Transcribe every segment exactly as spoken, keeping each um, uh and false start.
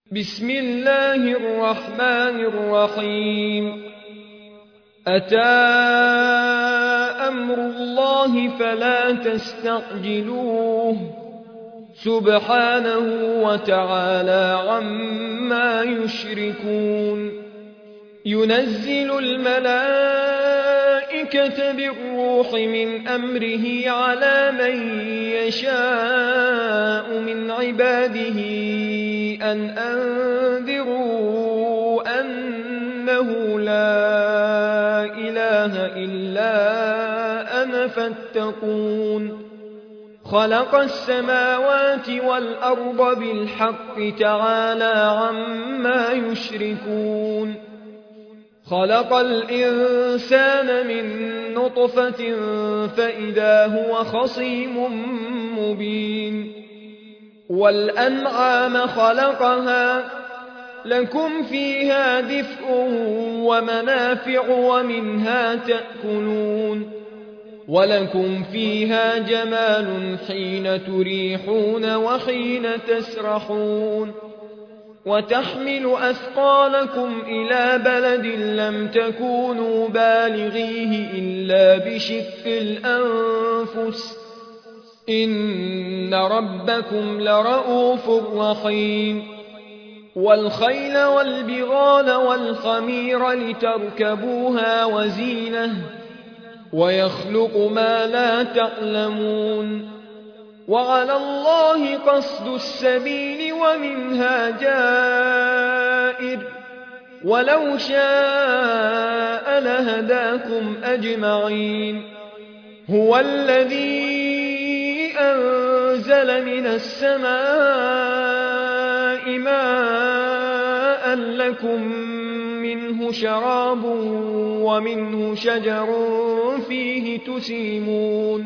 بسم الله الرحمن الرحيم أتى أمر الله فلا تستعجلوه سبحانه وتعالى عما يشركون ينزل الملائكة بالروح من أمره على من يشاء من عباده أن أنذروا أنه لا إله إلا أنا فاتقون خلق السماوات والأرض بالحق تعالى عما يشركون خلق الإنسان من نطفة فإذا هو خصيم مبين والأنعام خلقها لكم فيها دفء ومنافع ومنها تأكلون ولكم فيها جمال حين تريحون وحين تسرحون وتحمل أثقالكم إلى بلد لم تكونوا بالغيه إلا بشق الأنفس إن ربكم لرءوف رحيم والخيل والبغال والحمير لتركبوها وزينة ويخلق ما لا تعلمون وعلى الله قصد السبيل ومنها جائر ولو شاء لهداكم أجمعين هو الذي أنزل من السماء ماء لكم منه شراب ومنه شجر فيه تسيمون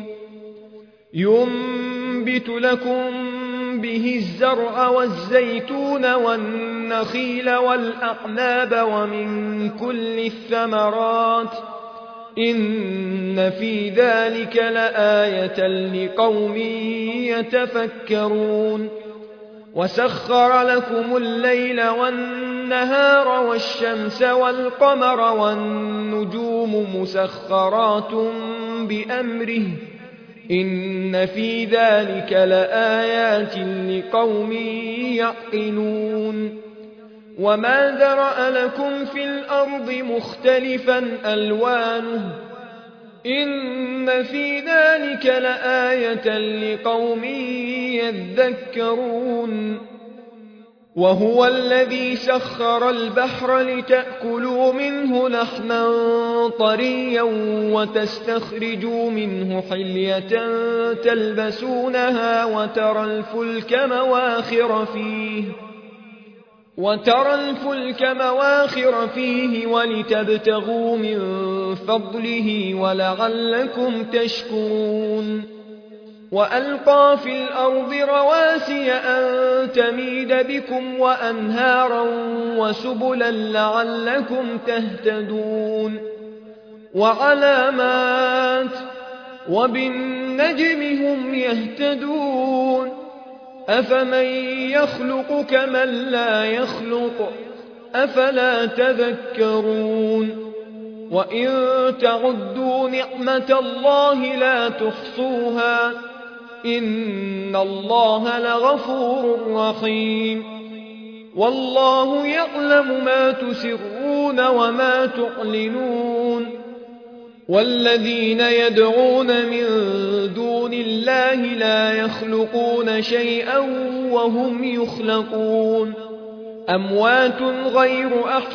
ينبت لكم به الزرع والزيتون والنخيل والأعناب ومن كل الثمرات إن في ذلك لآية لقوم يتفكرون وسخر لكم الليل والنهار والشمس والقمر والنجوم مسخرات بأمره إن في ذلك لآيات لقوم يعقلون وما ذرأ لكم في الأرض مختلفا ألوانه إن في ذلك لآية لقوم يذكرون وهو الذي سخر البحر لتأكلوا منه لحما طريا وتستخرجوا منه حلية تلبسونها وترى الفلك مواخر فيه وترى الفلك مواخر فيه ولتبتغوا من فضله ولعلكم تشكرون وألقى في الأرض رواسي أن تميد بكم وأنهارا وسبلا لعلكم تهتدون وعلامات وبالنجم هم يهتدون أفمن يخلق كمن لا يخلق أفلا تذكرون وإن تعدوا نعمة الله لا تحصوها إن الله لغفور رحيم والله يعلم ما تسرون وما تعلنون والذين يدعون من دون الله لا يخلقون شيئا وهم يخلقون أموات غير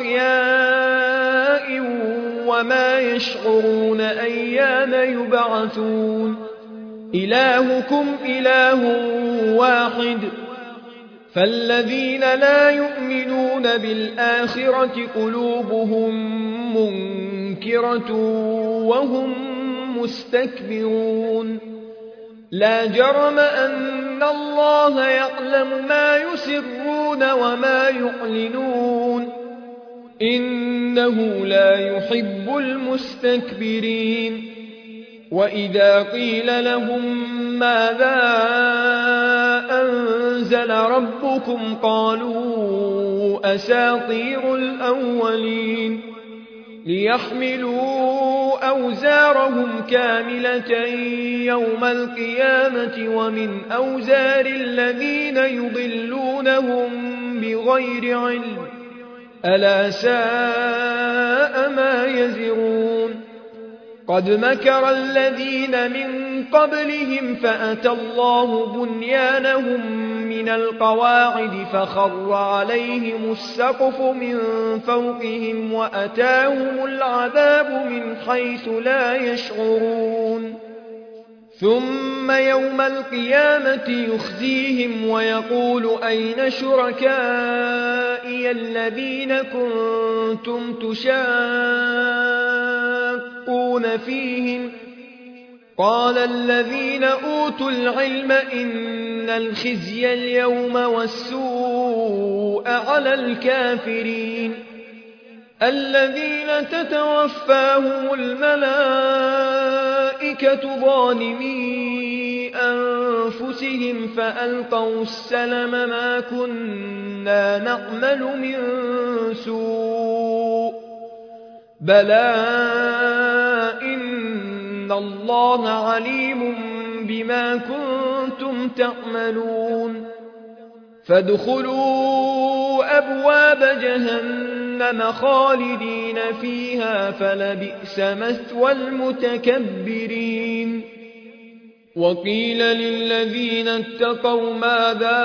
أحياء وما يشعرون أيان يبعثون إلهكم إله واحد فالذين لا يؤمنون بالآخرة قلوبهم منكرة وهم مستكبرون لا جرم أن الله يعلم ما يسرون وما يعلنون إنه لا يحب المستكبرين وإذا قيل لهم ماذا أنزل ربكم قالوا أساطير الأولين ليحملوا أوزارهم كاملة يوم القيامة ومن أوزار الذين يضلونهم بغير علم ألا ساء ما يزرون قد مكر الذين من قبلهم فأتى الله بنيانهم من القواعد فخر عليهم السقف من فوقهم وأتاهم العذاب من حيث لا يشعرون ثم يوم القيامة يخزيهم ويقول أين شركائي الذين كنتم تشاقون فيهم قال الذين أوتوا العلم إن الخزي اليوم والسوء على الكافرين الذين تتوفاهم الملائكة ظالمي أنفسهم فألقوا السلم ما كنا نعمل من سوء بلى إن الله عليم بما كنتم تعملون فادخلوا أبواب جهنم خالدين فيها فلبئس مثوى المتكبرين وقيل للذين اتقوا ماذا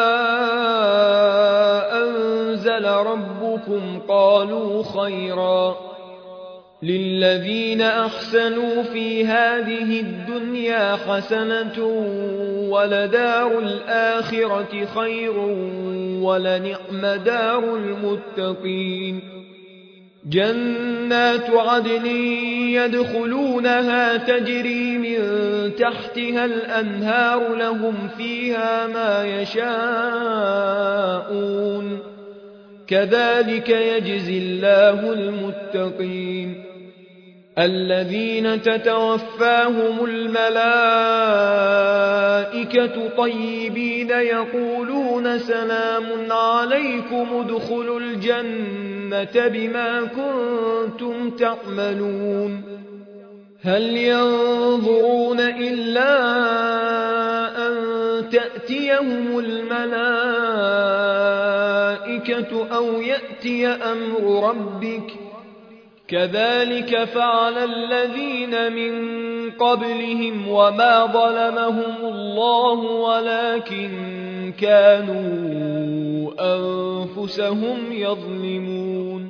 أنزل ربكم قالوا خيرا للذين أحسنوا في هذه الدنيا حسنة ولدار الآخرة خير ولنعم دار المتقين جنات عدن يدخلونها تجري من تحتها الأنهار لهم فيها ما يشاءون كذلك يجزي الله المتقين الذين تتوفاهم الملائكة طيبين يقولون سلام عليكم ادخلوا الجنة بما كنتم تعملون هل ينظرون إلا أن تأتيهم الملائكة أو يأتي أمر ربك كذلك فعل الذين من قبلهم وما ظلمهم الله ولكن كانوا أنفسهم يظلمون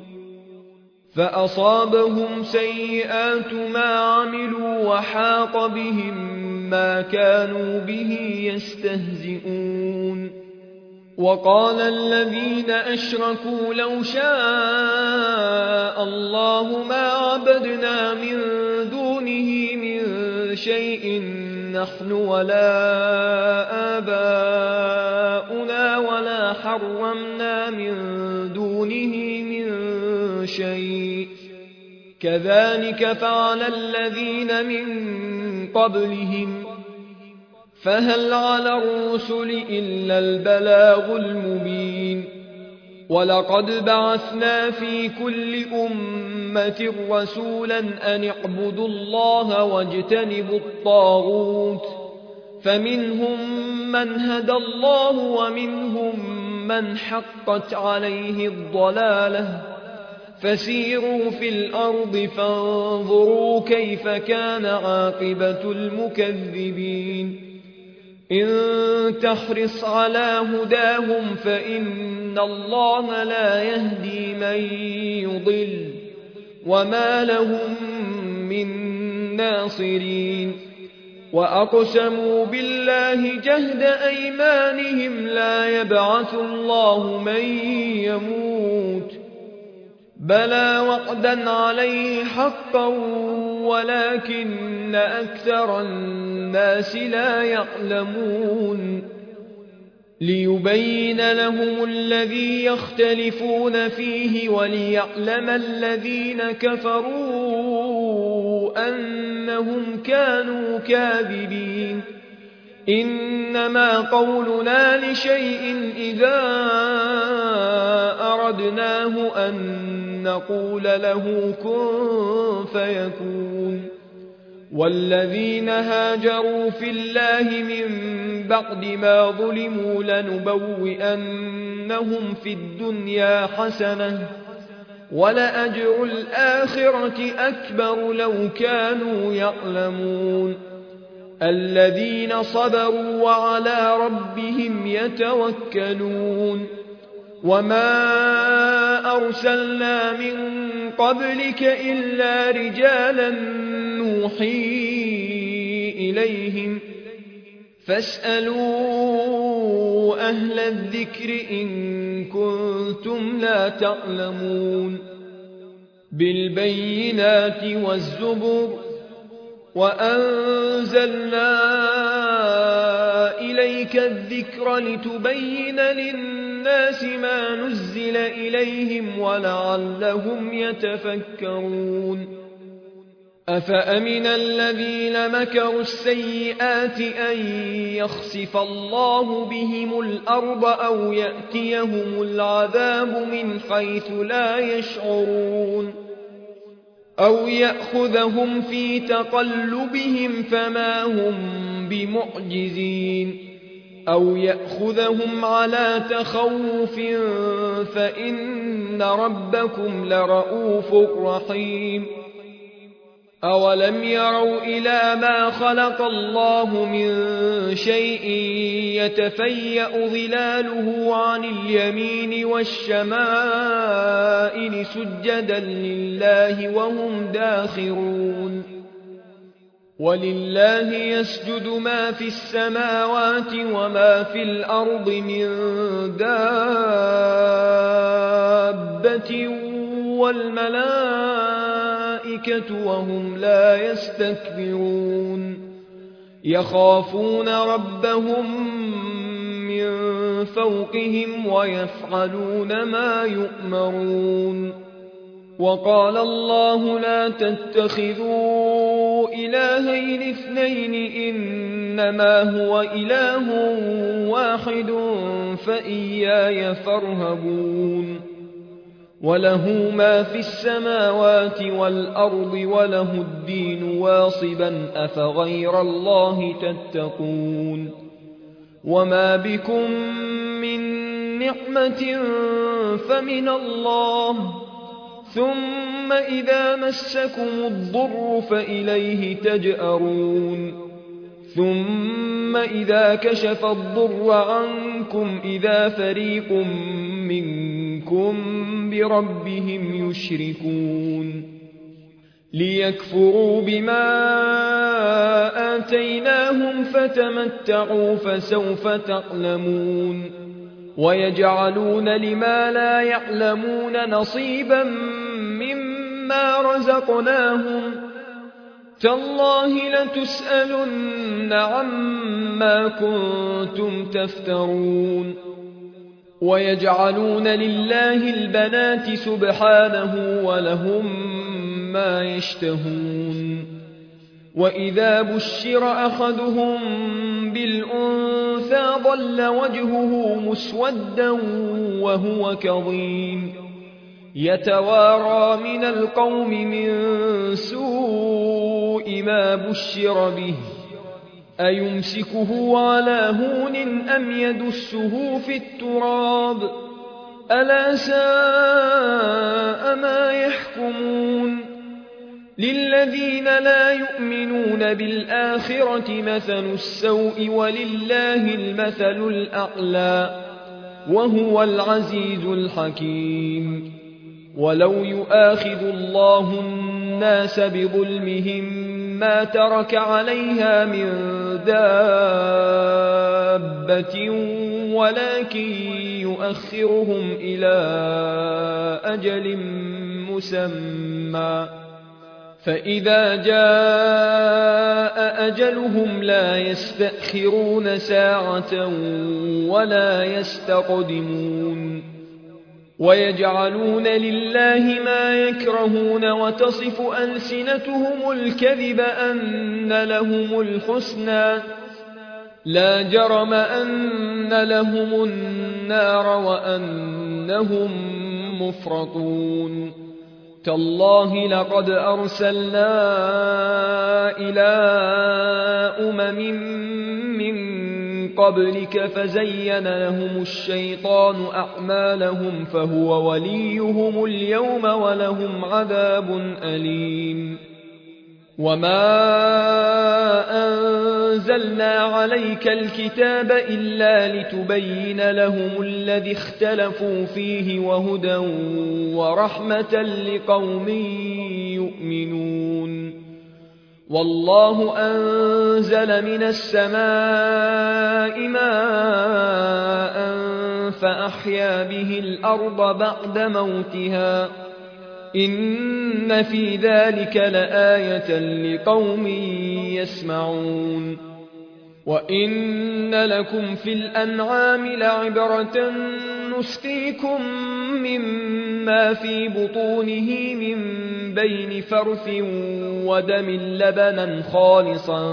فأصابهم سيئات ما عملوا وحاق بهم ما كانوا به يستهزئون وقال الذين أشركوا لو شاء الله ما عبدنا من دونه من شيء نحن ولا آباؤنا ولا حرمنا من دونه من شيء كذلك فعل الذين من قبلهم فهل على الرسل إلا البلاغ المبين ولقد بعثنا في كل أمة رسولا أن اعبدوا الله واجتنبوا الطاغوت فمنهم من هدى الله ومنهم من حقت عليه الضلالة فسيروا في الأرض فانظروا كيف كان عاقبة المكذبين إن تحرص على هداهم فإن الله لا يهدي من يضل وما لهم من ناصرين وأقسموا بالله جهد أيمانهم لا يبعث الله من يموت بلى وعدا عليه حقا ولكن أكثر الناس لا يعلمون ليبين لهم الذي يختلفون فيه وليعلم الذين كفروا أنهم كانوا كاذبين إنما قولنا لشيء إذا أردناه أن نقول له كن فيكون. والذين هاجروا في الله من بعد ما ظلموا لنبوئنهم في الدنيا حسنة ولأجر الآخرة أكبر لو كانوا يعلمون. الذين صبروا وعلى ربهم يتوكلون. وما أرسلنا من قبلك إلا رجالا نوحي إليهم فاسألوا أهل الذكر إن كنتم لا تعلمون. بالبينات والزبر وأنزلنا إليك الذكر لتبين للناس ما نزل إليهم ولعلهم يتفكرون. أفأمن الذين مكروا السيئات أن يخسف الله بهم الأرض أو يأتيهم العذاب من حيث لا يشعرون أو يأخذهم في تقلبهم فما هم بمعجزين أو يأخذهم على تخوف فإن ربكم لرؤوف رحيم. أولم يروا إلى ما خلق الله من شيء يتفيأ ظلاله عن اليمين والشمائل سجدا لله وهم داخرون. ولله يسجد ما في السماوات وما في الأرض من دابة والملائكة وهم لا يستكبرون يخافون ربهم من فوقهم ويفعلون ما يؤمرون. وقال الله لا تتخذوا إلهين اثنين إنما هو إله واحد فإياي فارهبون. وله ما في السماوات والأرض وله الدين واصبا أفغير الله تتقون. وما بكم من نعمة فمن الله ثم إذا مسكم الضر فإليه تجأرون. ثم إذا كشف الضر عنكم إذا فريق منكم بربهم يشركون. ليكفروا بما آتيناهم فتمتعوا فسوف تعلمون. ويجعلون لما لا يعلمون نصيبا مما رزقناهم تالله لتسألن عما كنتم تفترون. ويجعلون لله البنات سبحانه ولهم ما يشتهون. وإذا بشر أحدهم بالأنثى ظل وجهه مسودا وهو كظيم يتوارى من القوم من سوء ما بشر به أيمسكه على هون أم يدسه في التراب ألا ساء ما يحكمون. للذين لا يؤمنون بالآخرة مثل السوء ولله المثل الأعلى وهو العزيز الحكيم. ولو يؤاخذ الله الناس بظلمهم ما ترك عليها من دابة ولكن يؤخرهم إلى أجل مسمى فإذا جاء أجلهم لا يستأخرون ساعة ولا يستقدمون. ويجعلون لله ما يكرهون وتصف ألسنتهم الكذب أن لهم الحسنى لا جرم أن لهم النار وأنهم مفرطون تالله لقد أرسلنا إلى أمم من قبلك فزين لهم الشيطان أعمالهم فهو وليهم اليوم ولهم عذاب أليم وما أنزلنا عليك الكتاب إلا لتبين لهم الذي اختلفوا فيه وهدى ورحمة لقوم يؤمنون والله أنزل من السماء ماء فأحيا به الأرض بعد موتها إن في ذلك لآية لقوم يسمعون وإن لكم في الأنعام لعبرة نسقيكم مما في بطونه من بين فرث ودم لبنا خالصا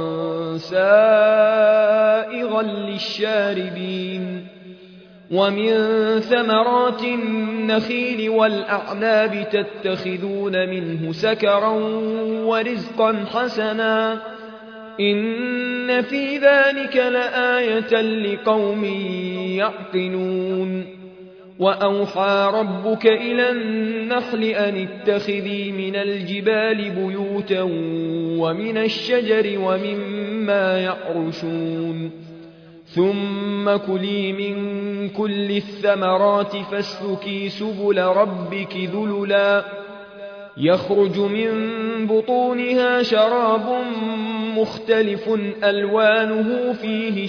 سائغا للشاربين ومن ثمرات النخيل والأعناب تتخذون منه سكرا ورزقا حسنا إن في ذلك لآية لقوم يعقلون وأوحى ربك إلى النحل أن اتخذي من الجبال بيوتا ومن الشجر ومما يعرشون ثم كلي من كل الثمرات فاسلكي سبل ربك ذللا يخرج من بطونها شراب مختلف ألوانه فيه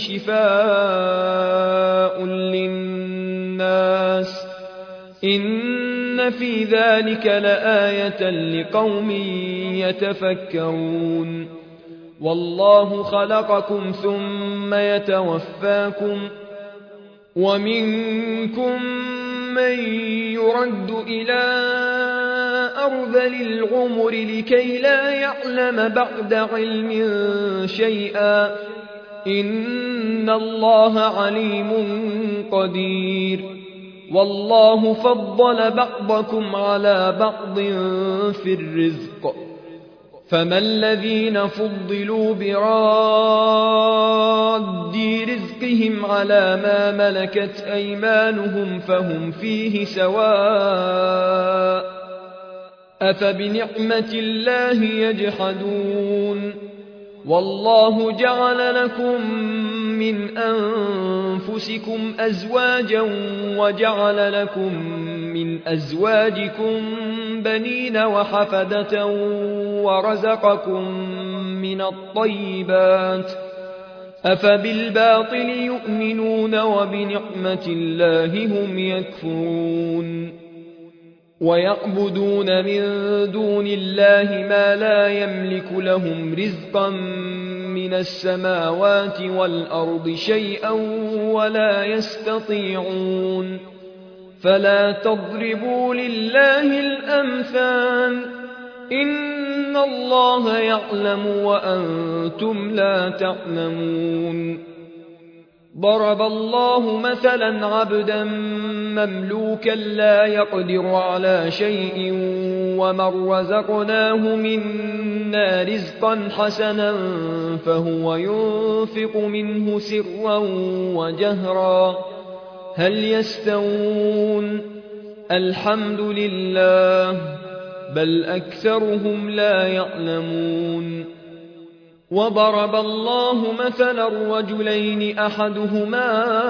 شفاء للناس إن في ذلك لآية لقوم يتفكرون والله خلقكم ثم يتوفاكم ومنكم من يرد إلى أرذل العمر لكي لا يعلم بعد علم شيئا إن الله عليم قدير والله فضل بعضكم على بعض في الرزق فما الذين فضلوا براد رزقهم على ما ملكت أيمانهم فهم فيه سواء أفبنعمة الله يجحدون والله جعل لكم من أنفسكم أزواجا وجعل لكم من أزواجكم بنين وحفدة ورزقكم من الطيبات أفبالباطل يؤمنون وبنعمة الله هم يكفرون ويعبدون من دون الله ما لا يملك لهم رزقا من السماوات والأرض شيئا ولا يستطيعون فلا تضربوا لله الأمثال إن الله يعلم وأنتم لا تعلمون ضرب الله مثلا عبدا مملوكا لا يقدر على شيء ومن رزقناه منا رزقا حسنا فهو ينفق منه سرا وجهرا هل يستوون الحمد لله بل أكثرهم لا يعلمون وضرب الله مثلا رجلين أحدهما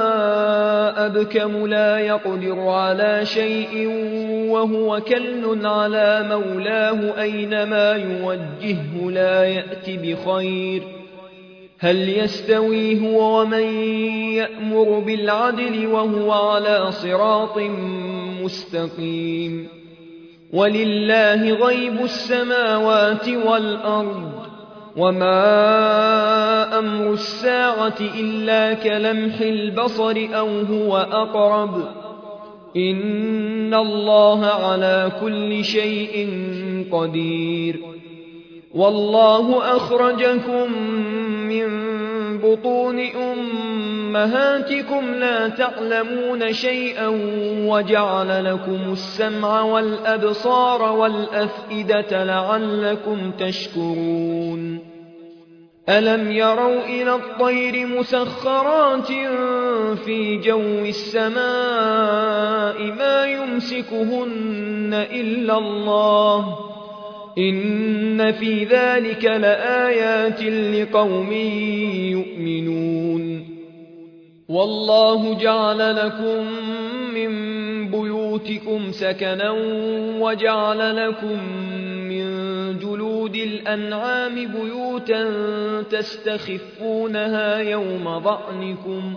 أبكم لا يقدر على شيء وهو كل على مولاه أينما يوجهه لا يأت بخير هل يستوي هو ومن يأمر بالعدل وهو على صراط مستقيم ولله غيب السماوات والأرض وما أمر الساعة إلا كلمح البصر أو هو أقرب إن الله على كل شيء قدير والله أخرجكم من بطون أمهاتكم لا تعلمون شيئا وجعل لكم السمع والأبصار والأفئدة لعلكم تشكرون ألم يروا إلى الطير مسخرات في جو السماء ما يمسكهن إلا الله إن في ذلك لآيات لقوم يؤمنون والله جعل لكم من بيوتكم سكنا وجعل لكم من جلود الأنعام بيوتا تستخفونها يوم ضعنكم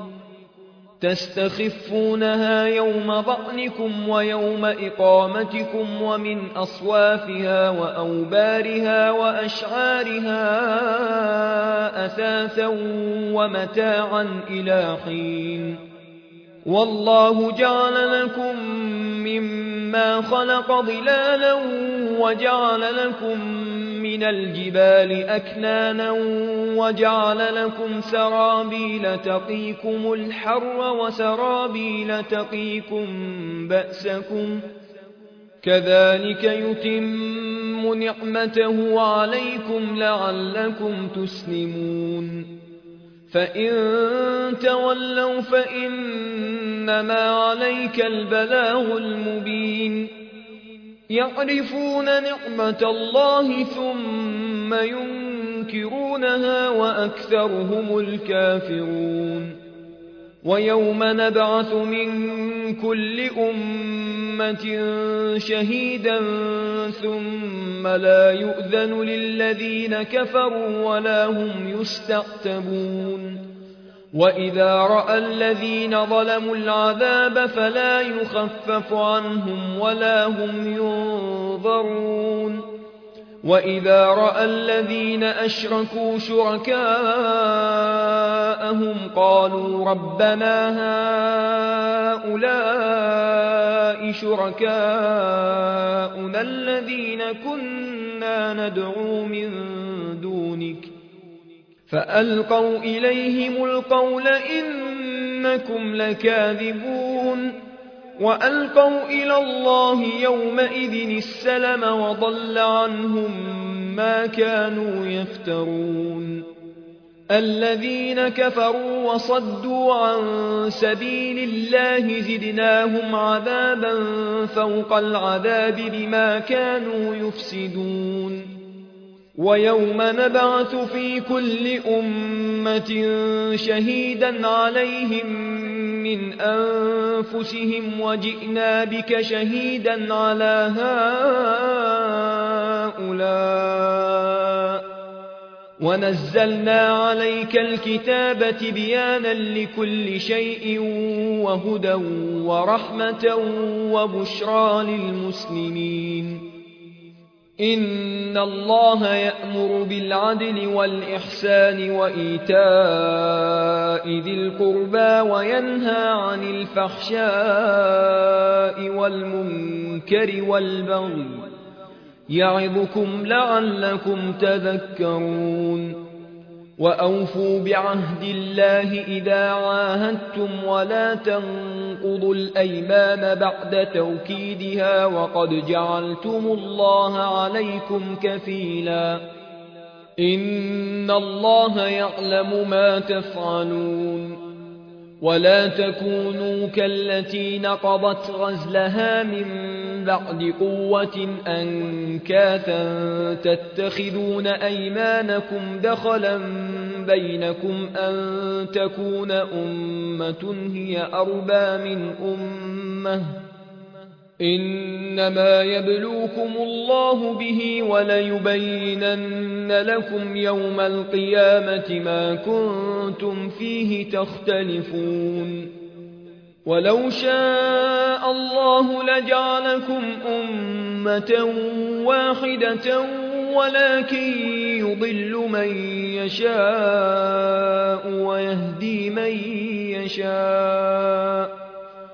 تستخفونها يوم ضعنكم ويوم إقامتكم ومن أصوافها وأوبارها وأشعارها أثاثا ومتاعا إلى حين والله جعل لكم مما خلق ظلالا وجعل لكم من الجبال أكنانا وجعل لكم سرابيل تقيكم الحر وسرابيل تقيكم بأسكم كذلك يتم نعمته عليكم لعلكم تسلمون فإن تولوا فإنما عليك البلاغ المبين يعرفون نعمة الله ثم ينكرونها وأكثرهم الكافرون ويوم نبعث من كل أمة شهيدا ثم لا يؤذن للذين كفروا ولا هم يستعتبون وإذا رأى الذين ظلموا العذاب فلا يخفف عنهم ولا هم ينظرون وإذا رأى الذين أشركوا شركاءهم قالوا ربنا هؤلاء شركاؤنا الذين كنا ندعو من دونك فألقوا إليهم القول إنكم لكاذبون وألقوا إلى الله يومئذ السلم وضل عنهم ما كانوا يفترون الذين كفروا وصدوا عن سبيل الله زدناهم عذابا فوق العذاب بما كانوا يفسدون ويوم نبعث في كل أمة شهيدا عليهم من أنفسهم وجئنا بك شهيدا على هؤلاء ونزلنا عليك الكتاب تبيانا لكل شيء وهدى ورحمة وبشرى للمسلمين إن الله يأمر بالعدل والإحسان وإيتاء ذي القربى وينهى عن الفحشاء والمنكر والبغي يعظكم لعلكم تذكرون وأوفوا بعهد الله إذا عاهدتم ولا تنقضوا الأيمان بعد توكيدها وقد جعلتم الله عليكم كفيلا إن الله يعلم ما تفعلون ولا تكونوا كالتي نقضت غزلها من بعد قوة أنكاثا تتخذون أيمانكم دخلا بينكم أن تكون أمة هي أربى من أمة إنما يبلوكم الله به وليبينن لكم يوم القيامة ما كنتم فيه تختلفون ولو شاء الله لجعلكم أمة واحدة ولكن يضل من يشاء ويهدي من يشاء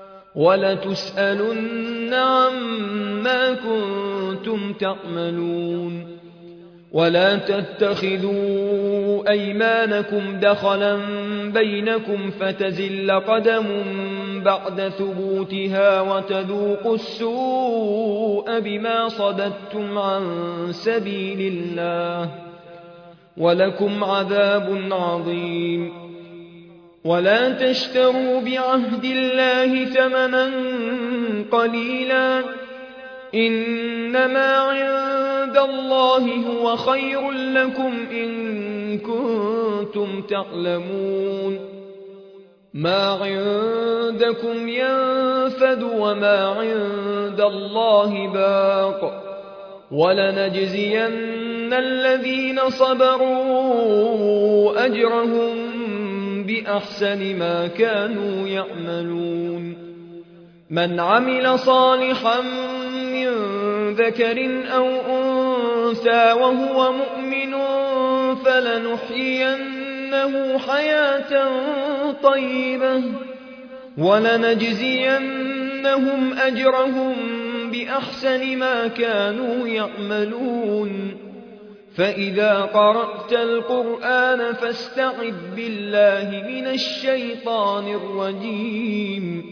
ولتسألن عما كنتم تعملون ولا تتخذوا أيمانكم دخلا بينكم فتزل قدم بعد ثبوتها وتذوقوا السوء بما صددتم عن سبيل الله ولكم عذاب عظيم. ولا تشتروا بعهد الله ثمنا قليلا إنما عند الله هو خير لكم إن كنتم تعلمون. ما عندكم ينفد وما عند الله باق ولنجزين الذين صبروا أجرهم بأحسن ما كانوا يعملون. من عمل صالحا من ذكر أو أنثى وهو مؤمن فلنحيينه حياة طيبة ولنجزينهم أجرهم بأحسن ما كانوا يعملون. فإذا قرأت القرآن فاستعذ بالله من الشيطان الرجيم.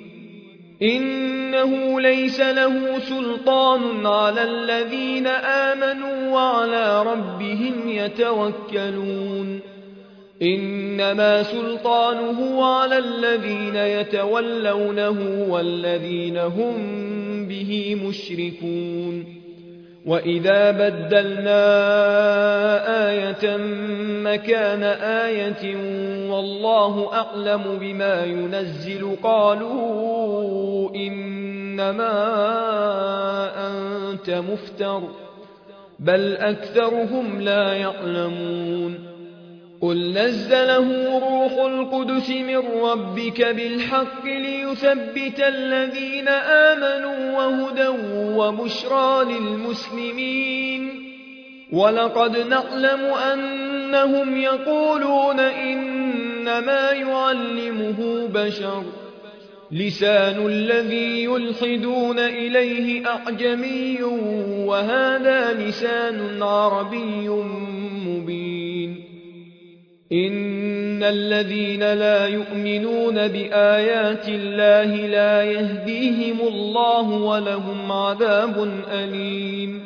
إنه ليس له سلطان على الذين آمنوا وعلى ربهم يتوكلون. إنما سلطانه على الذين يتولونه والذين هم به مشركون. وإذا بدلنا آية مكان آية والله أعلم بما ينزل قالوا إنما أنت مفتر بل أكثرهم لا يعلمون. قل نزله روح القدس من ربك بالحق ليثبت الذين آمنوا وهدى وبشرى للمسلمين. ولقد نعلم أنهم يقولون إنما يعلمه بشر لسان الذي يلحدون إليه أعجمي وهذا لسان عربي مبين. إن الذين لا يؤمنون بآيات الله لا يهديهم الله ولهم عذاب أليم.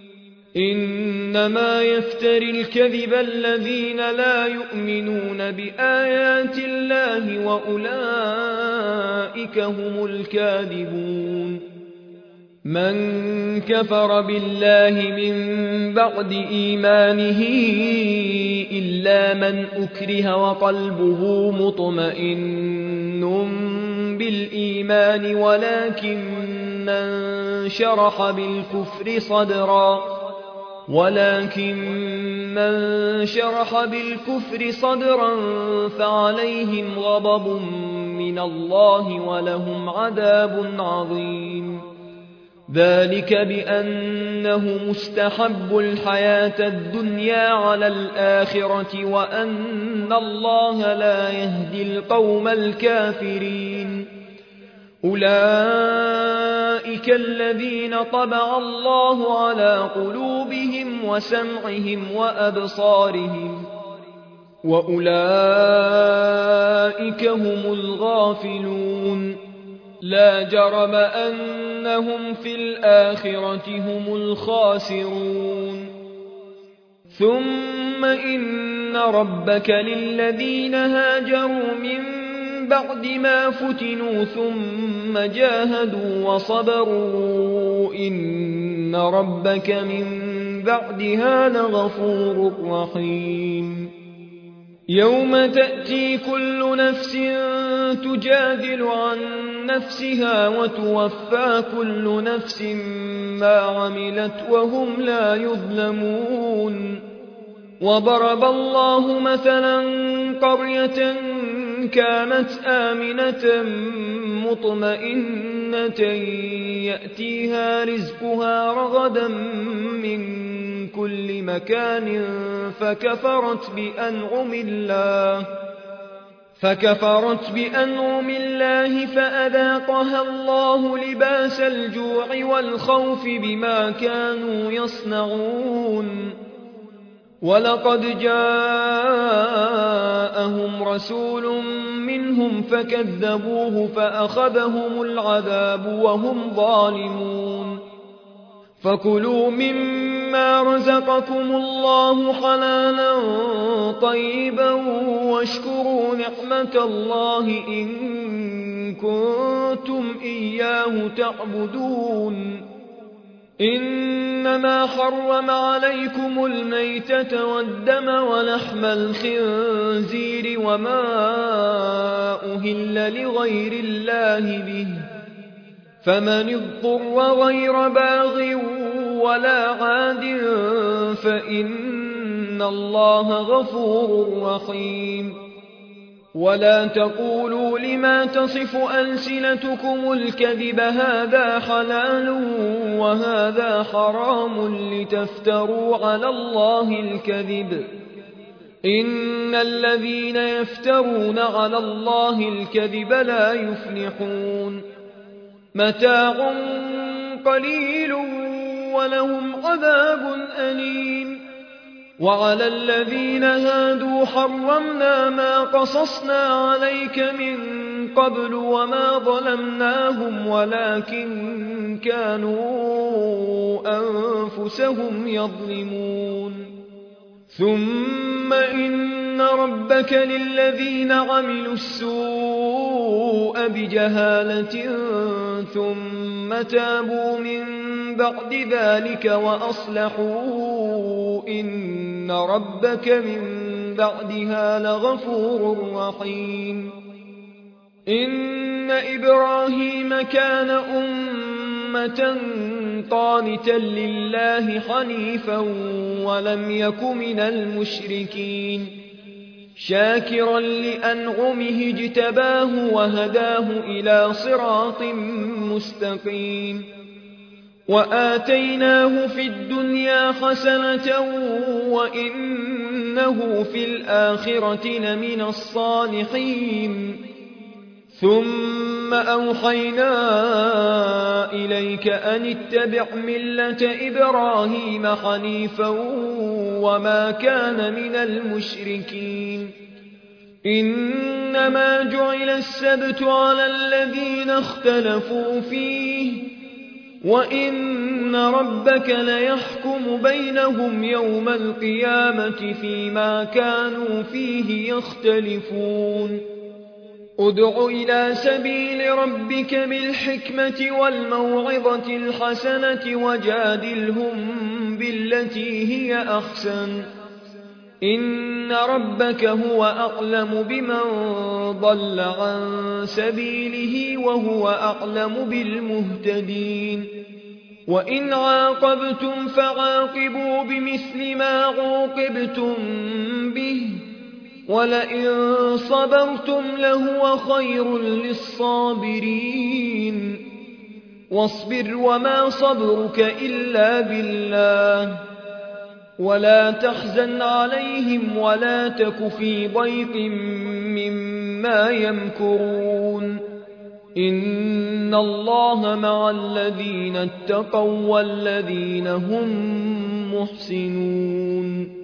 إنما يفتري الكذب الذين لا يؤمنون بآيات الله وأولئك هم الكاذبون. من كفر بالله من بعد إيمانه إلا من أكره وقلبه مطمئن بالإيمان ولكن من شرح بالكفر صدرا ولكن من شرح بالكفر صدرا فعليهم غضب من الله ولهم عذاب عظيم. ذلك بأنه مستحب الحياة الدنيا على الآخرة وأن الله لا يهدي القوم الكافرين. أولئك الذين طبع الله على قلوبهم وسمعهم وأبصارهم وأولئك هم الغافلون. لا جرم أنهم في الآخرة هم الخاسرون. ثم إن ربك للذين هاجروا من بعد ما فتنوا ثم جاهدوا وصبروا إن ربك من بعدها لغفور رحيم. يوم تأتي كل نفس تجادل عن نفسها وتوفى كل نفس ما عملت وهم لا يظلمون. وضرب الله مثلا قرية كانت آمنة مطمئنة يأتيها رزقها رغدا من كل مكان فكفرت بأنعم الله فكفرت بأنعم الله فأذاقها الله لباس الجوع والخوف بما كانوا يصنعون. ولقد جاءهم رسول منهم فكذبوه فأخذهم العذاب وهم ظالمون فكلوا مما رزقكم الله حلالا طيبا واشكروا نعمة الله إن كنتم إياه تعبدون إنما حرم عليكم الميتة والدم ولحم الخنزير وما أهل لغير الله به فمن اضطر غير باغ ولا عاد فإن الله غفور رحيم ولا تقولوا لما تصف ألسنتكم الكذب هذا حلال وهذا حرام لتفتروا على الله الكذب إن الذين يفترون على الله الكذب لا يفلحون متاع قليل ولهم عذاب أليم وعلى الذين هادوا حرمنا ما قصصنا عليك من قبل وما ظلمناهم ولكن كانوا أنفسهم يظلمون ثم إن ربك للذين عملوا السوء بجهالة ثم تابوا من بعد ذلك وأصلحوا إن ربك من بعدها لغفور رحيم إن إبراهيم كان أمة قانتا لله حنيفا ولم يك من المشركين شاكرا لأنعمه اجتباه وهداه إلى صراط مستقيم وآتيناه في الدنيا حسنة وإنه في الآخرة لمن الصالحين ثم أوحينا إليك أن اتبع ملة إبراهيم حنيفا وما كان من المشركين إنما جعل السبت على الذين اختلفوا فيه وإن ربك ليحكم بينهم يوم القيامة فيما كانوا فيه يختلفون ادع إلى سبيل ربك بالحكمة والموعظة الحسنة وجادلهم بالتي هي أحسن إن ربك هو أعلم بمن ضل عن سبيله وهو أعلم بالمهتدين وإن عاقبتم فعاقبوا بمثل ما عوقبتم به ولئن صبرتم لهو خير للصابرين واصبر وما صبرك إلا بالله ولا تحزن عليهم ولا تك في ضيق مما يمكرون إن الله مع الذين اتقوا والذين هم محسنون